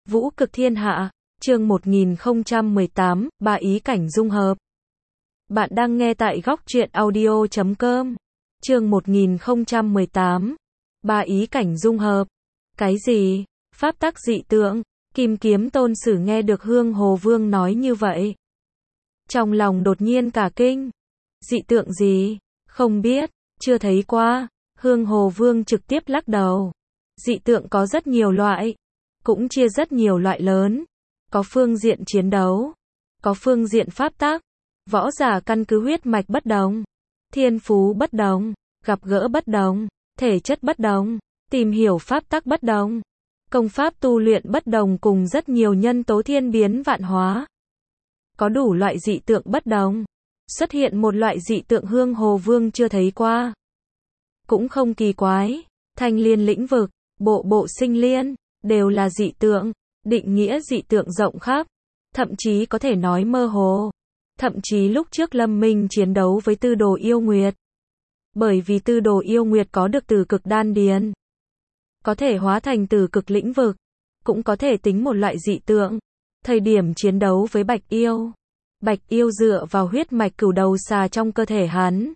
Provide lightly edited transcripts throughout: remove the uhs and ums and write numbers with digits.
Vũ cực thiên hạ, chương 1018, ba ý cảnh dung hợp. Bạn đang nghe tại góc truyện audio.com. Chương 1018, ba ý cảnh dung hợp. Cái gì? Pháp tắc dị tượng? Kim Kiếm Tôn Sử nghe được Hương Hồ Vương nói như vậy, trong lòng đột nhiên cả kinh. Dị tượng gì? Không biết, chưa thấy qua. Hương Hồ Vương trực tiếp lắc đầu. Dị tượng có rất nhiều loại, cũng chia rất nhiều loại lớn. Có phương diện chiến đấu, có phương diện pháp tắc. Võ giả căn cứ huyết mạch bất đồng, thiên phú bất đồng, gặp gỡ bất đồng, thể chất bất đồng, tìm hiểu pháp tắc bất đồng, công pháp tu luyện bất đồng cùng rất nhiều nhân tố thiên biến vạn hóa. Có đủ loại dị tượng bất đồng. Xuất hiện một loại dị tượng Hương Hồ Vương chưa thấy qua. Cũng không kỳ quái, Thanh Liên lĩnh vực, bộ bộ sinh liên, đều là dị tượng. Định nghĩa dị tượng rộng khắp, thậm chí có thể nói mơ hồ. Thậm chí lúc trước Lâm Minh chiến đấu với Tư Đồ Yêu Nguyệt, bởi vì Tư Đồ Yêu Nguyệt có được tử cực đan điền, có thể hóa thành tử cực lĩnh vực, cũng có thể tính một loại dị tượng. Thời điểm chiến đấu với Bạch Yêu dựa vào huyết mạch cửu đầu xà trong cơ thể hắn,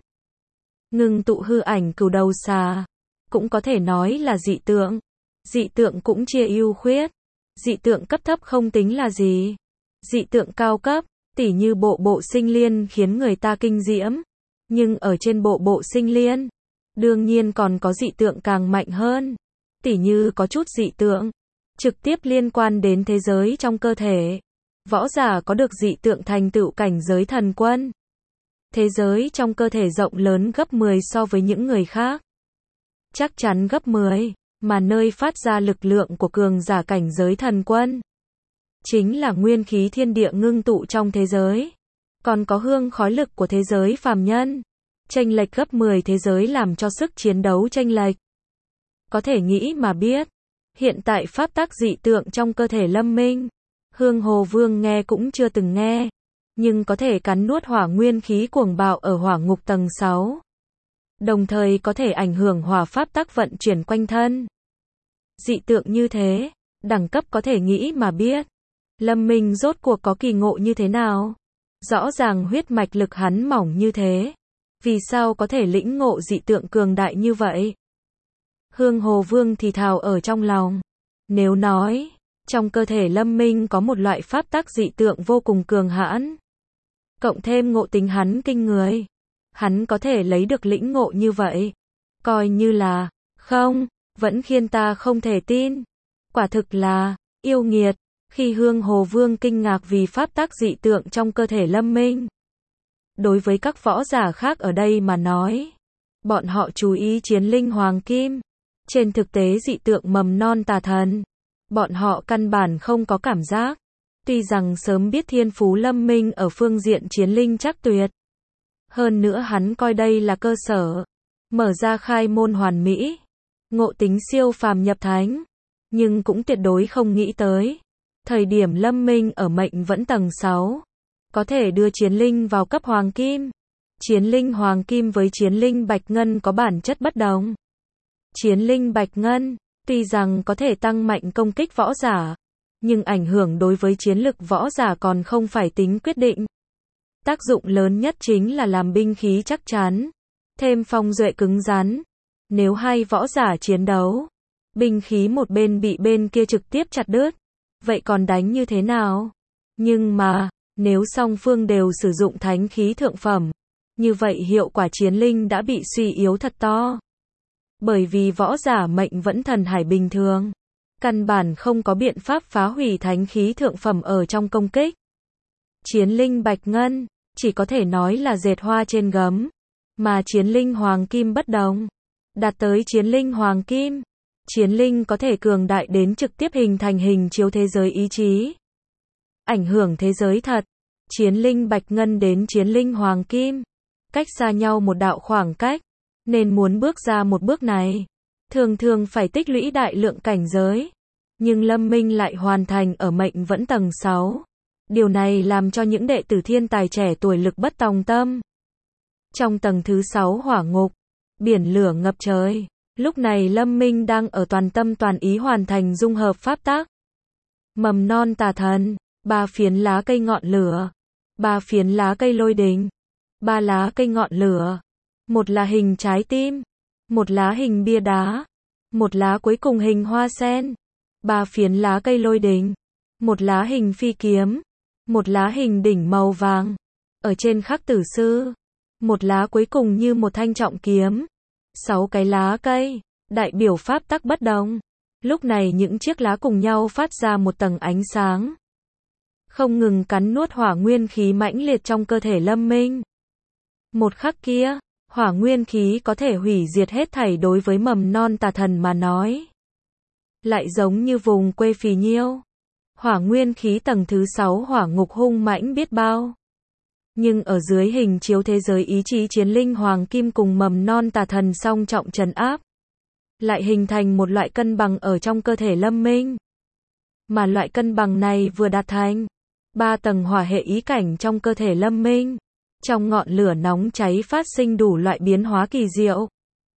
ngưng tụ hư ảnh cửu đầu xà, cũng có thể nói là dị tượng. Dị tượng cũng chia ưu khuyết. Dị tượng cấp thấp không tính là gì. Dị tượng cao cấp, tỉ như bộ bộ sinh liên khiến người ta kinh diễm. Nhưng ở trên bộ bộ sinh liên, đương nhiên còn có dị tượng càng mạnh hơn. Tỉ như có chút dị tượng trực tiếp liên quan đến thế giới trong cơ thể. Võ giả có được dị tượng thành tựu cảnh giới thần quân. Thế giới trong cơ thể rộng lớn gấp 10 so với những người khác. Chắc chắn gấp 10. Mà nơi phát ra lực lượng của cường giả cảnh giới thần quân chính là nguyên khí thiên địa ngưng tụ trong thế giới. Còn có hương khói lực của thế giới phàm nhân. Chênh lệch gấp 10 thế giới làm cho sức chiến đấu chênh lệch. Có thể nghĩ mà biết. Hiện tại pháp tắc dị tượng trong cơ thể Lâm Minh, Hương Hồ Vương nghe cũng chưa từng nghe. Nhưng có thể cắn nuốt hỏa nguyên khí cuồng bạo ở hỏa ngục tầng 6. Đồng thời có thể ảnh hưởng hỏa pháp tắc vận chuyển quanh thân. Dị tượng như thế, đẳng cấp có thể nghĩ mà biết. Lâm Minh rốt cuộc có kỳ ngộ như thế nào? Rõ ràng huyết mạch lực hắn mỏng như thế. Vì sao có thể lĩnh ngộ dị tượng cường đại như vậy? Hương Hồ Vương thì thào ở trong lòng. Nếu nói, trong cơ thể Lâm Minh có một loại pháp tắc dị tượng vô cùng cường hãn, cộng thêm ngộ tính hắn kinh người, hắn có thể lấy được lĩnh ngộ như vậy. Coi như là, không, vẫn khiến ta không thể tin. Quả thực là, yêu nghiệt. Khi Hương Hồ Vương kinh ngạc vì pháp tắc dị tượng trong cơ thể Lâm Minh. Đối với các võ giả khác ở đây mà nói, bọn họ chú ý chiến linh hoàng kim. Trên thực tế dị tượng mầm non tà thần, bọn họ căn bản không có cảm giác. Tuy rằng sớm biết thiên phú Lâm Minh ở phương diện chiến linh chắc tuyệt. Hơn nữa hắn coi đây là cơ sở, mở ra khai môn hoàn mỹ. Ngộ tính siêu phàm nhập thánh. Nhưng cũng tuyệt đối không nghĩ tới. Thời điểm Lâm Minh ở mệnh vẫn tầng 6. Có thể đưa chiến linh vào cấp hoàng kim. Chiến linh hoàng kim với chiến linh bạch ngân có bản chất bất đồng. Chiến linh bạch ngân, tuy rằng có thể tăng mạnh công kích võ giả, nhưng ảnh hưởng đối với chiến lực võ giả còn không phải tính quyết định. Tác dụng lớn nhất chính là làm binh khí chắc chắn, thêm phong duệ cứng rắn. Nếu hai võ giả chiến đấu, binh khí một bên bị bên kia trực tiếp chặt đứt, vậy còn đánh như thế nào? Nhưng mà, nếu song phương đều sử dụng thánh khí thượng phẩm, như vậy hiệu quả chiến linh đã bị suy yếu thật to. Bởi vì võ giả mệnh vẫn thần hải bình thường, căn bản không có biện pháp phá hủy thánh khí thượng phẩm ở trong công kích. Chiến linh bạch ngân, chỉ có thể nói là dệt hoa trên gấm, mà chiến linh hoàng kim bất đồng. Đạt tới chiến linh hoàng kim, chiến linh có thể cường đại đến trực tiếp hình thành hình chiếu thế giới ý chí, ảnh hưởng thế giới thật. Chiến linh bạch ngân đến chiến linh hoàng kim, cách xa nhau một đạo khoảng cách, nên muốn bước ra một bước này, thường thường phải tích lũy đại lượng cảnh giới. Nhưng Lâm Minh lại hoàn thành ở mệnh vẫn tầng 6. Điều này làm cho những đệ tử thiên tài trẻ tuổi lực bất tòng tâm. Trong tầng thứ 6 hỏa ngục, biển lửa ngập trời. Lúc này Lâm Minh đang ở toàn tâm toàn ý hoàn thành dung hợp pháp tắc. Mầm non tà thần, 3 phiến lá cây ngọn lửa, 3 phiến lá cây lôi đình, 3 lá cây ngọn lửa, một là hình trái tim, một lá hình bia đá, một lá cuối cùng hình hoa sen, 3 phiến lá cây lôi đình, một lá hình phi kiếm, một lá hình đỉnh màu vàng, ở trên khắc tử sư, một lá cuối cùng như một thanh trọng kiếm, 6 cái lá cây, đại biểu pháp tắc bất đồng. Lúc này những chiếc lá cùng nhau phát ra một tầng ánh sáng, không ngừng cắn nuốt hỏa nguyên khí mãnh liệt trong cơ thể Lâm Minh. Một khắc kia, hỏa nguyên khí có thể hủy diệt hết thảy đối với mầm non tà thần mà nói. Lại giống như vùng quê phì nhiêu. Hỏa nguyên khí tầng thứ 6 hỏa ngục hung mãnh biết bao. Nhưng ở dưới hình chiếu thế giới ý chí chiến linh hoàng kim cùng mầm non tà thần song trọng trấn áp, lại hình thành một loại cân bằng ở trong cơ thể Lâm Minh. Mà loại cân bằng này vừa đạt thành, 3 tầng hỏa hệ ý cảnh trong cơ thể Lâm Minh, trong ngọn lửa nóng cháy phát sinh đủ loại biến hóa kỳ diệu.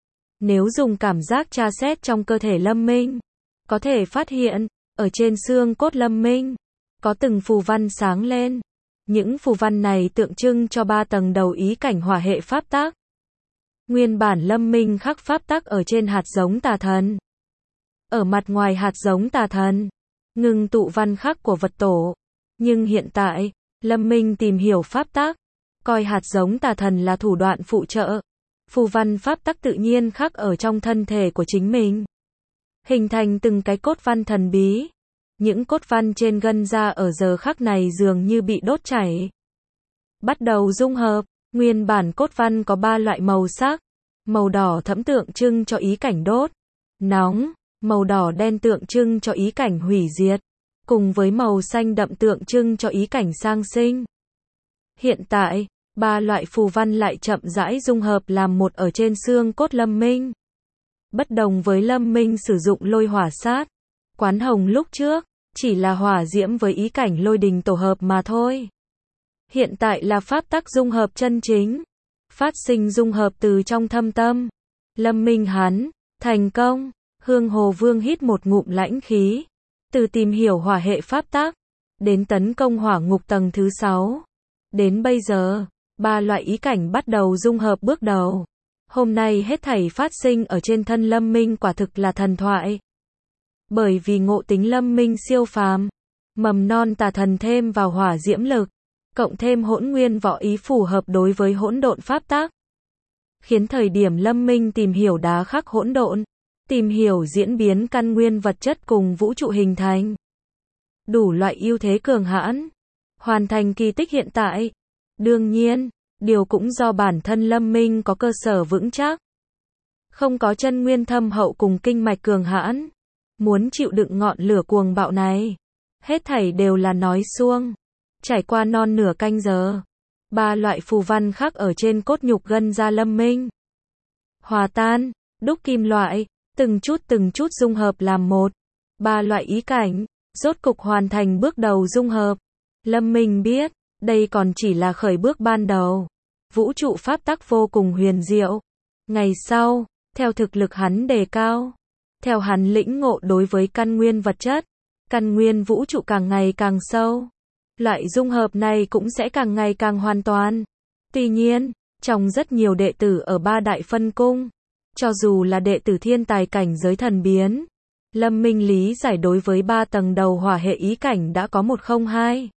Nếu dùng cảm giác tra xét trong cơ thể Lâm Minh, có thể phát hiện, ở trên xương cốt Lâm Minh, có từng phù văn sáng lên. Những phù văn này tượng trưng cho 3 tầng đầu ý cảnh hỏa hệ pháp tắc. Nguyên bản Lâm Minh khắc pháp tắc ở trên hạt giống tà thần. Ở mặt ngoài hạt giống tà thần, ngưng tụ văn khắc của vật tổ. Nhưng hiện tại, Lâm Minh tìm hiểu pháp tắc, coi hạt giống tà thần là thủ đoạn phụ trợ. Phù văn pháp tắc tự nhiên khắc ở trong thân thể của chính mình, hình thành từng cái cốt văn thần bí. Những cốt văn trên gân da ở giờ khắc này dường như bị đốt chảy. Bắt đầu dung hợp, nguyên bản cốt văn có 3 loại màu sắc. Màu đỏ thẫm tượng trưng cho ý cảnh đốt, nóng, màu đỏ đen tượng trưng cho ý cảnh hủy diệt, cùng với màu xanh đậm tượng trưng cho ý cảnh sang sinh. Hiện tại, 3 loại phù văn lại chậm rãi dung hợp làm một ở trên xương cốt Lâm Minh. Bất đồng với Lâm Minh sử dụng lôi hỏa sát, quán hồng lúc trước, chỉ là hỏa diễm với ý cảnh lôi đình tổ hợp mà thôi. Hiện tại là pháp tắc dung hợp chân chính, phát sinh dung hợp từ trong thâm tâm. Lâm Minh hắn, thành công. Hương Hồ Vương hít một ngụm lãnh khí. Từ tìm hiểu hỏa hệ pháp tắc, đến tấn công hỏa ngục tầng thứ 6. Đến bây giờ, 3 loại ý cảnh bắt đầu dung hợp bước đầu. Hôm nay hết thảy phát sinh ở trên thân Lâm Minh quả thực là thần thoại. Bởi vì ngộ tính Lâm Minh siêu phàm, mầm non tà thần thêm vào hỏa diễm lực, cộng thêm hỗn nguyên võ ý phù hợp đối với hỗn độn pháp tắc, khiến thời điểm Lâm Minh tìm hiểu đá khắc hỗn độn, tìm hiểu diễn biến căn nguyên vật chất cùng vũ trụ hình thành đủ loại ưu thế cường hãn, hoàn thành kỳ tích hiện tại. Đương nhiên, điều cũng do bản thân Lâm Minh có cơ sở vững chắc, không có chân nguyên thâm hậu cùng kinh mạch cường hãn, muốn chịu đựng ngọn lửa cuồng bạo này, hết thảy đều là nói suông. Trải qua non nửa canh giờ, 3 loại phù văn khắc ở trên cốt nhục gân da Lâm Minh hòa tan, đúc kim loại, từng chút dung hợp làm một. 3 loại ý cảnh, rốt cục hoàn thành bước đầu dung hợp. Lâm Minh biết, đây còn chỉ là khởi bước ban đầu. Vũ trụ pháp tắc vô cùng huyền diệu. Ngày sau, theo thực lực hắn đề cao, theo hắn lĩnh ngộ đối với căn nguyên vật chất, căn nguyên vũ trụ càng ngày càng sâu, loại dung hợp này cũng sẽ càng ngày càng hoàn toàn. Tuy nhiên, trong rất nhiều đệ tử ở 3 đại phân cung, cho dù là đệ tử thiên tài cảnh giới thần biến, Lâm Minh lý giải đối với 3 tầng đầu hỏa hệ ý cảnh đã có 102.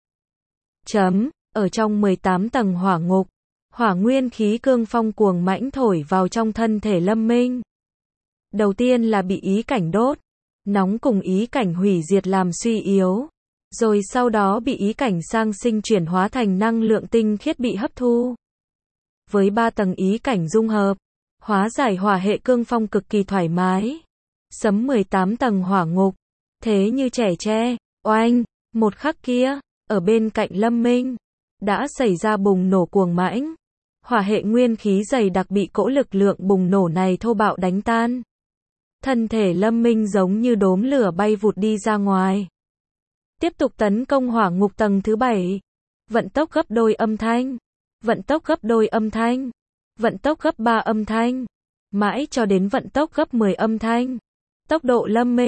Ở trong 18 tầng hỏa ngục, hỏa nguyên khí cương phong cuồng mãnh thổi vào trong thân thể Lâm Minh. Đầu tiên là bị ý cảnh đốt, nóng cùng ý cảnh hủy diệt làm suy yếu, rồi sau đó bị ý cảnh sang sinh chuyển hóa thành năng lượng tinh khiết bị hấp thu. Với 3 tầng ý cảnh dung hợp, hóa giải hỏa hệ cương phong cực kỳ thoải mái. Sấm 18 tầng hỏa ngục, thế như trẻ tre, oanh, một khắc kia, ở bên cạnh Lâm Minh, đã xảy ra bùng nổ cuồng mãnh. Hỏa hệ nguyên khí dày đặc bị cỗ lực lượng bùng nổ này thô bạo đánh tan. Thân thể Lâm Minh giống như đốm lửa bay vụt đi ra ngoài. Tiếp tục tấn công hỏa ngục tầng thứ 7. Vận tốc gấp đôi âm thanh. Vận tốc gấp đôi âm thanh. Vận tốc gấp 3 âm thanh. Mãi cho đến vận tốc gấp 10 âm thanh. Tốc độ Lâm Minh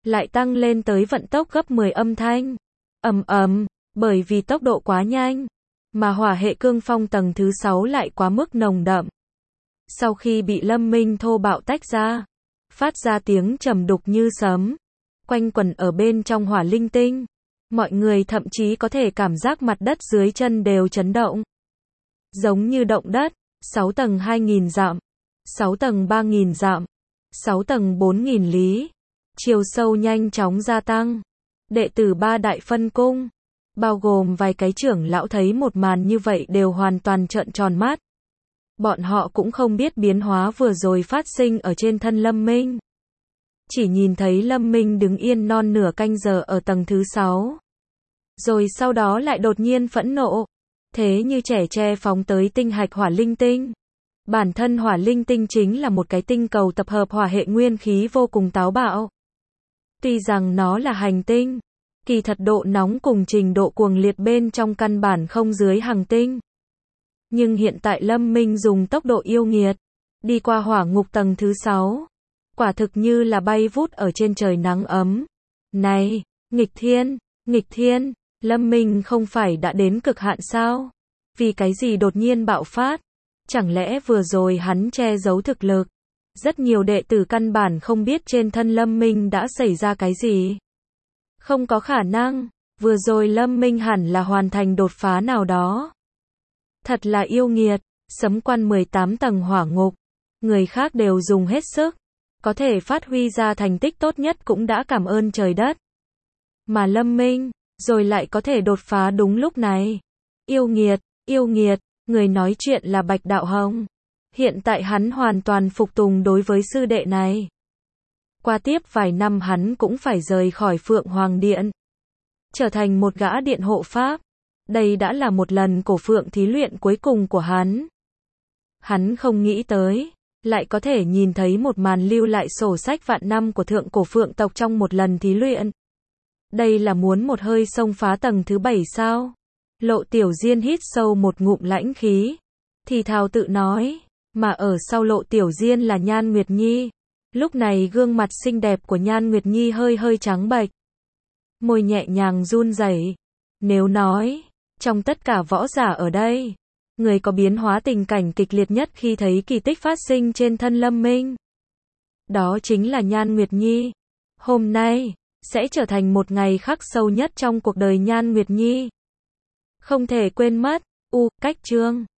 lại tăng lên tới vận tốc gấp 10 âm thanh. Ầm ầm, bởi vì tốc độ quá nhanh, mà hỏa hệ cương phong tầng thứ 6 lại quá mức nồng đậm. Sau khi bị Lâm Minh thô bạo tách ra, phát ra tiếng trầm đục như sấm, quanh quẩn ở bên trong hỏa linh tinh. Mọi người thậm chí có thể cảm giác mặt đất dưới chân đều chấn động. Giống như động đất, 6 tầng 2.000 dặm, 6 tầng 3.000 dặm, 6 tầng 4.000 lý. Chiều sâu nhanh chóng gia tăng. Đệ tử ba đại phân cung, bao gồm vài cái trưởng lão thấy một màn như vậy đều hoàn toàn trợn tròn mắt. Bọn họ cũng không biết biến hóa vừa rồi phát sinh ở trên thân Lâm Minh. Chỉ nhìn thấy Lâm Minh đứng yên non nửa canh giờ ở tầng thứ 6. Rồi sau đó lại đột nhiên phẫn nộ. Thế như trẻ tre phóng tới tinh hạch hỏa linh tinh. Bản thân hỏa linh tinh chính là một cái tinh cầu tập hợp hỏa hệ nguyên khí vô cùng táo bạo. Tuy rằng nó là hành tinh, kỳ thật độ nóng cùng trình độ cuồng liệt bên trong căn bản không dưới hành tinh. Nhưng hiện tại Lâm Minh dùng tốc độ yêu nghiệt, đi qua hỏa ngục tầng thứ 6. Quả thực như là bay vút ở trên trời nắng ấm. Này, nghịch thiên, Lâm Minh không phải đã đến cực hạn sao? Vì cái gì đột nhiên bạo phát? Chẳng lẽ vừa rồi hắn che giấu thực lực? Rất nhiều đệ tử căn bản không biết trên thân Lâm Minh đã xảy ra cái gì. Không có khả năng, vừa rồi Lâm Minh hẳn là hoàn thành đột phá nào đó. Thật là yêu nghiệt, sấm quan 18 tầng hỏa ngục. Người khác đều dùng hết sức, có thể phát huy ra thành tích tốt nhất cũng đã cảm ơn trời đất. Mà Lâm Minh, rồi lại có thể đột phá đúng lúc này. Yêu nghiệt, người nói chuyện là Bạch Đạo Hồng. Hiện tại hắn hoàn toàn phục tùng đối với sư đệ này. Qua tiếp vài năm hắn cũng phải rời khỏi Phượng Hoàng Điện, trở thành một gã điện hộ pháp. Đây đã là một lần cổ phượng thí luyện cuối cùng của hắn. Hắn không nghĩ tới, lại có thể nhìn thấy một màn lưu lại sổ sách vạn năm của thượng cổ phượng tộc trong một lần thí luyện. Đây là muốn một hơi xông phá tầng thứ 7 sao? Lộ Tiểu Diên hít sâu một ngụm lãnh khí, thì thào tự nói, mà ở sau Lộ Tiểu Diên là Nhan Nguyệt Nhi. Lúc này gương mặt xinh đẹp của Nhan Nguyệt Nhi hơi hơi trắng bệch, môi nhẹ nhàng run rẩy. Nếu nói, trong tất cả võ giả ở đây, người có biến hóa tình cảnh kịch liệt nhất khi thấy kỳ tích phát sinh trên thân Lâm Minh, đó chính là Nhan Nguyệt Nhi. Hôm nay sẽ trở thành một ngày khắc sâu nhất trong cuộc đời Nhan Nguyệt Nhi. Không thể quên mất. Cách chương